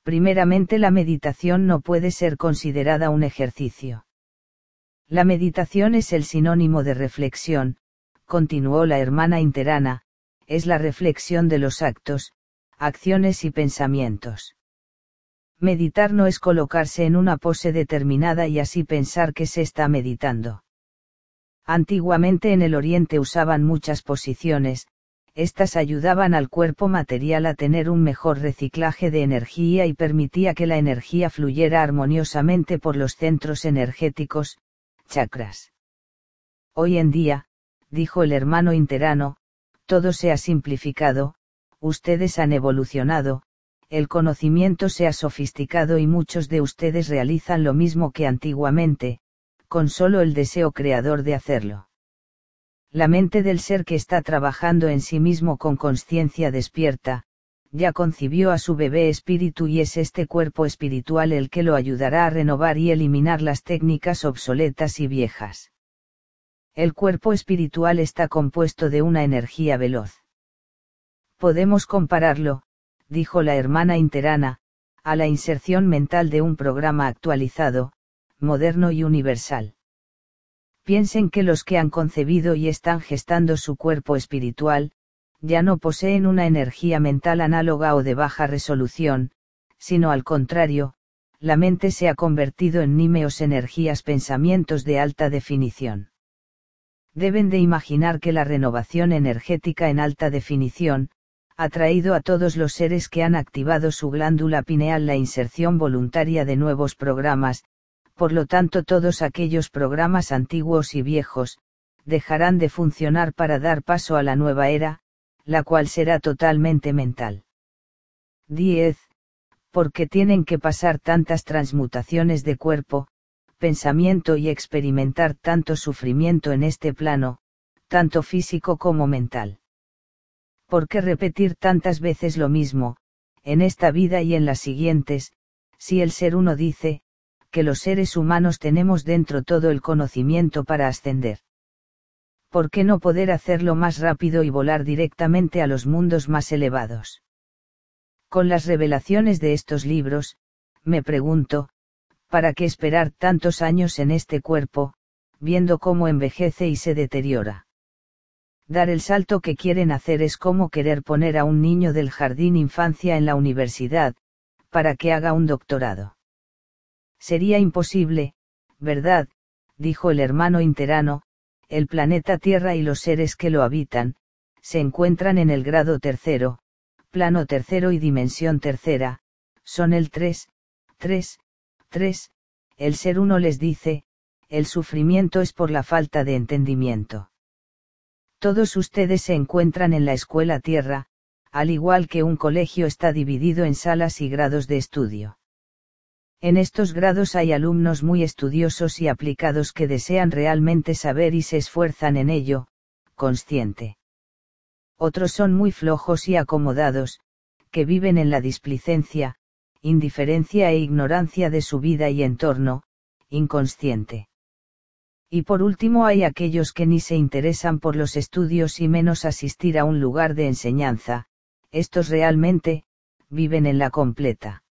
Primeramente, la meditación no puede ser considerada un ejercicio. La meditación es el sinónimo de reflexión, continuó la hermana interana, es la reflexión de los actos, acciones y pensamientos. Meditar no es colocarse en una pose determinada y así pensar que se está meditando. Antiguamente en el Oriente usaban muchas posiciones, estas ayudaban al cuerpo material a tener un mejor reciclaje de energía y permitía que la energía fluyera armoniosamente por los centros energéticos, chakras. Hoy en día, dijo el hermano interano, todo se ha simplificado, ustedes han evolucionado, el conocimiento se ha sofisticado y muchos de ustedes realizan lo mismo que antiguamente, con solo el deseo creador de hacerlo. La mente del ser que está trabajando en sí mismo con conciencia despierta, ya concibió a su bebé espíritu y es este cuerpo espiritual el que lo ayudará a renovar y eliminar las técnicas obsoletas y viejas. El cuerpo espiritual está compuesto de una energía veloz. Podemos compararlo, dijo la hermana interana, a la inserción mental de un programa actualizado, moderno y universal. Piensen que los que han concebido y están gestando su cuerpo espiritual, ya no poseen una energía mental análoga o de baja resolución, sino al contrario, la mente se ha convertido en nímeos energías pensamientos de alta definición. Deben de imaginar que la renovación energética en alta definición, ha traído a todos los seres que han activado su glándula pineal la inserción voluntaria de nuevos programas, por lo tanto todos aquellos programas antiguos y viejos, dejarán de funcionar para dar paso a la nueva era, la cual será totalmente mental. 10. ¿Por qué tienen que pasar tantas transmutaciones de cuerpo, pensamiento y experimentar tanto sufrimiento en este plano, tanto físico como mental? ¿Por qué repetir tantas veces lo mismo, en esta vida y en las siguientes, si el Ser Uno dice, que los seres humanos tenemos dentro todo el conocimiento para ascender? ¿Por qué no poder hacerlo más rápido y volar directamente a los mundos más elevados? Con las revelaciones de estos libros, me pregunto, ¿para qué esperar tantos años en este cuerpo, viendo cómo envejece y se deteriora? Dar el salto que quieren hacer es como querer poner a un niño del jardín infancia en la universidad, para que haga un doctorado. Sería imposible, ¿verdad?, dijo el hermano interano, el planeta Tierra y los seres que lo habitan, se encuentran en el grado tercero, plano tercero y dimensión tercera, son el 3, el Ser Uno les dice, el sufrimiento es por la falta de entendimiento. Todos ustedes se encuentran en la escuela Tierra, al igual que un colegio está dividido en salas y grados de estudio. En estos grados hay alumnos muy estudiosos y aplicados que desean realmente saber y se esfuerzan en ello, consciente. Otros son muy flojos y acomodados, que viven en la displicencia, indiferencia e ignorancia de su vida y entorno, inconsciente. Y por último hay aquellos que ni se interesan por los estudios y menos asistir a un lugar de enseñanza, estos realmente, viven en la completa